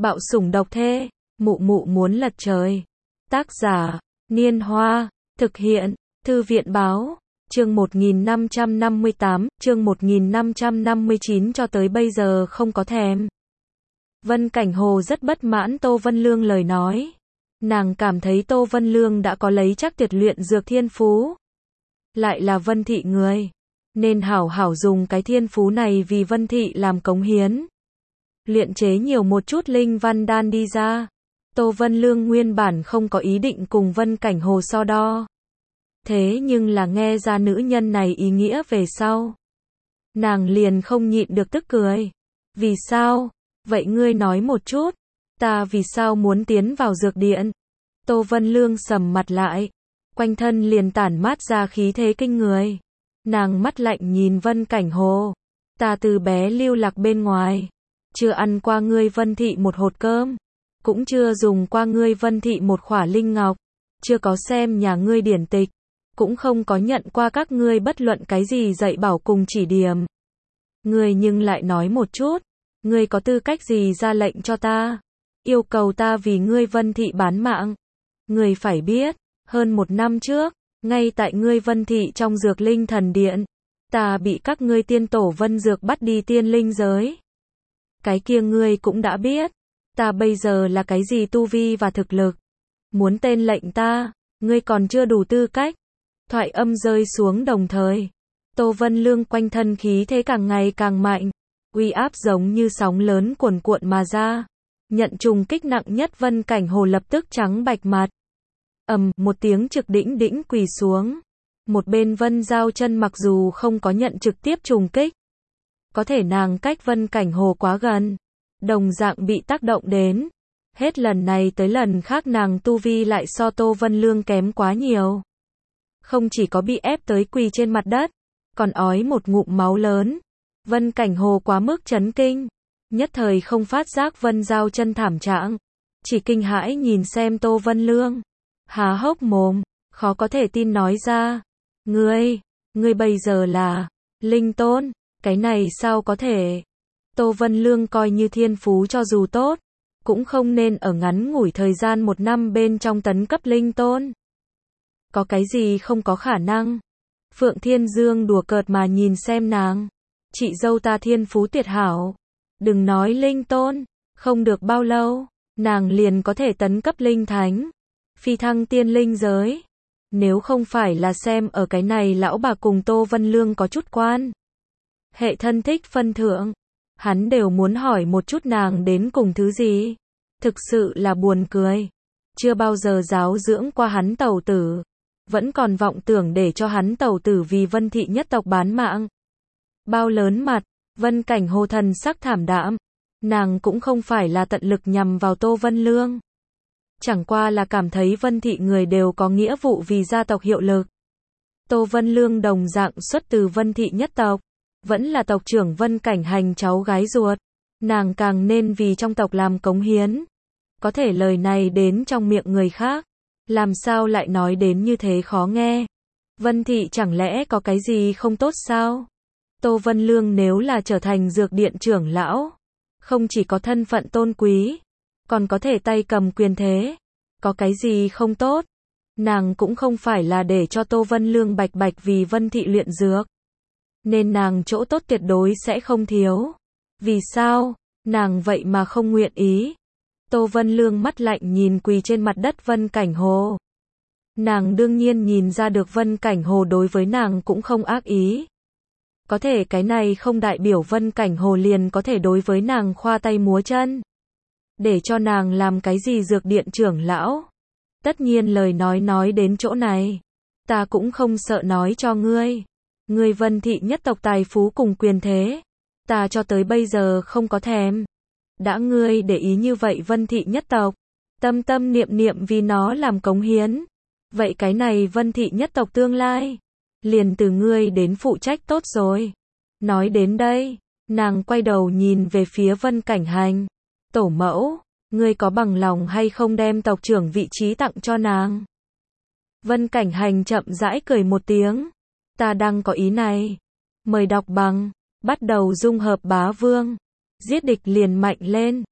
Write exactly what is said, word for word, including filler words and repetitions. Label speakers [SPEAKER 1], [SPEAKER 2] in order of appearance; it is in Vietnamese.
[SPEAKER 1] Bạo sủng độc thê, mụ mụ muốn lật trời. Tác giả, Niên Hoa, thực hiện, Thư viện Báo, chương một nghìn năm trăm năm mươi tám, chương một nghìn năm trăm năm mươi chín cho tới bây giờ không có thèm. Vân Cảnh Hồ rất bất mãn Tô Vân Lương lời nói. Nàng cảm thấy Tô Vân Lương đã có lấy chắc tuyệt luyện dược thiên phú. Lại là Vân Thị người. Nên hảo hảo dùng cái thiên phú này vì Vân Thị làm cống hiến. Luyện chế nhiều một chút linh văn đan đi ra. Tô Vân Lương nguyên bản không có ý định cùng Vân Cảnh Hồ so đo. Thế nhưng là nghe ra nữ nhân này ý nghĩa về sau. Nàng liền không nhịn được tức cười. Vì sao? Vậy ngươi nói một chút. Ta vì sao muốn tiến vào dược điện? Tô Vân Lương sầm mặt lại. Quanh thân liền tản mát ra khí thế kinh người. Nàng mắt lạnh nhìn Vân Cảnh Hồ. Ta từ bé lưu lạc bên ngoài. Chưa ăn qua ngươi Vân Thị một hột cơm. Cũng chưa dùng qua ngươi Vân Thị một khỏa linh ngọc. Chưa có xem nhà ngươi điển tịch. Cũng không có nhận qua các ngươi bất luận cái gì dạy bảo cùng chỉ điểm. Ngươi nhưng lại nói một chút. Ngươi có tư cách gì ra lệnh cho ta? Yêu cầu ta vì ngươi Vân Thị bán mạng. Ngươi phải biết, hơn một năm trước, ngay tại ngươi Vân Thị trong dược linh thần điện, ta bị các ngươi tiên tổ Vân Dược bắt đi tiên linh giới. Cái kia ngươi cũng đã biết, ta bây giờ là cái gì tu vi và thực lực. Muốn tên lệnh ta, ngươi còn chưa đủ tư cách. Thoại âm rơi xuống đồng thời. Tô Vân Lương quanh thân khí thế càng ngày càng mạnh. Uy áp giống như sóng lớn cuồn cuộn mà ra. Nhận trùng kích nặng nhất Vân Cảnh Hồ lập tức trắng bạch mặt. Ầm, một tiếng trực đĩnh đĩnh quỳ xuống. Một bên Vân Giao Chân mặc dù không có nhận trực tiếp trùng kích. Có thể nàng cách Vân Cảnh Hồ quá gần. Đồng dạng bị tác động đến. Hết lần này tới lần khác nàng tu vi lại so Tô Vân Lương kém quá nhiều. Không chỉ có bị ép tới quỳ trên mặt đất. Còn ói một ngụm máu lớn. Vân Cảnh Hồ quá mức chấn kinh. Nhất thời không phát giác Vân Giao Chân thảm trạng. Chỉ kinh hãi nhìn xem Tô Vân Lương. Há hốc mồm, khó có thể tin nói ra. Ngươi, ngươi bây giờ là linh tôn, cái này sao có thể? Tô Vân Lương coi như thiên phú cho dù tốt, cũng không nên ở ngắn ngủi thời gian một năm bên trong tấn cấp linh tôn. Có cái gì không có khả năng? Phượng Thiên Dương đùa cợt mà nhìn xem nàng. Chị dâu ta thiên phú tuyệt hảo. Đừng nói linh tôn, không được bao lâu, nàng liền có thể tấn cấp linh thánh. Phi thăng tiên linh giới. Nếu không phải là xem ở cái này lão bà cùng Tô Vân Lương có chút quan hệ thân thích phân thượng, hắn đều muốn hỏi một chút nàng đến cùng thứ gì. Thực sự là buồn cười. Chưa bao giờ giáo dưỡng qua hắn tẩu tử. Vẫn còn vọng tưởng để cho hắn tẩu tử vì Vân Thị nhất tộc bán mạng. Bao lớn mặt, Vân Cảnh Hồ thần sắc thảm đạm. Nàng cũng không phải là tận lực nhằm vào Tô Vân Lương. Chẳng qua là cảm thấy Vân Thị người đều có nghĩa vụ vì gia tộc hiệu lực. Tô Vân Lương đồng dạng xuất từ Vân Thị nhất tộc. Vẫn là tộc trưởng Vân Cảnh Hành cháu gái ruột. Nàng càng nên vì trong tộc làm cống hiến. Có thể lời này đến trong miệng người khác. Làm sao lại nói đến như thế khó nghe. Vân Thị chẳng lẽ có cái gì không tốt sao? Tô Vân Lương nếu là trở thành dược điện trưởng lão. Không chỉ có thân phận tôn quý. Còn có thể tay cầm quyền thế. Có cái gì không tốt? Nàng cũng không phải là để cho Tô Vân Lương bạch bạch vì Vân Thị luyện dược. Nên nàng chỗ tốt tuyệt đối sẽ không thiếu. Vì sao? Nàng vậy mà không nguyện ý. Tô Vân Lương mắt lạnh nhìn quỳ trên mặt đất Vân Cảnh Hồ. Nàng đương nhiên nhìn ra được Vân Cảnh Hồ đối với nàng cũng không ác ý. Có thể cái này không đại biểu Vân Cảnh Hồ liền có thể đối với nàng khoa tay múa chân. Để cho nàng làm cái gì dược điện trưởng lão. Tất nhiên lời nói nói đến chỗ này. Ta cũng không sợ nói cho ngươi. Ngươi Vân Thị nhất tộc tài phú cùng quyền thế. Ta cho tới bây giờ không có thèm. Đã ngươi để ý như vậy Vân Thị nhất tộc. Tâm tâm niệm niệm vì nó làm cống hiến. Vậy cái này Vân Thị nhất tộc tương lai. Liền từ ngươi đến phụ trách tốt rồi. Nói đến đây. Nàng quay đầu nhìn về phía Vân Cảnh Hành. Tổ mẫu, ngươi có bằng lòng hay không đem tộc trưởng vị trí tặng cho nàng? Vân Cảnh Hành chậm rãi cười một tiếng. Ta đang có ý này. Mời đọc bằng. Bắt đầu dung hợp bá vương. Giết địch liền mạnh lên.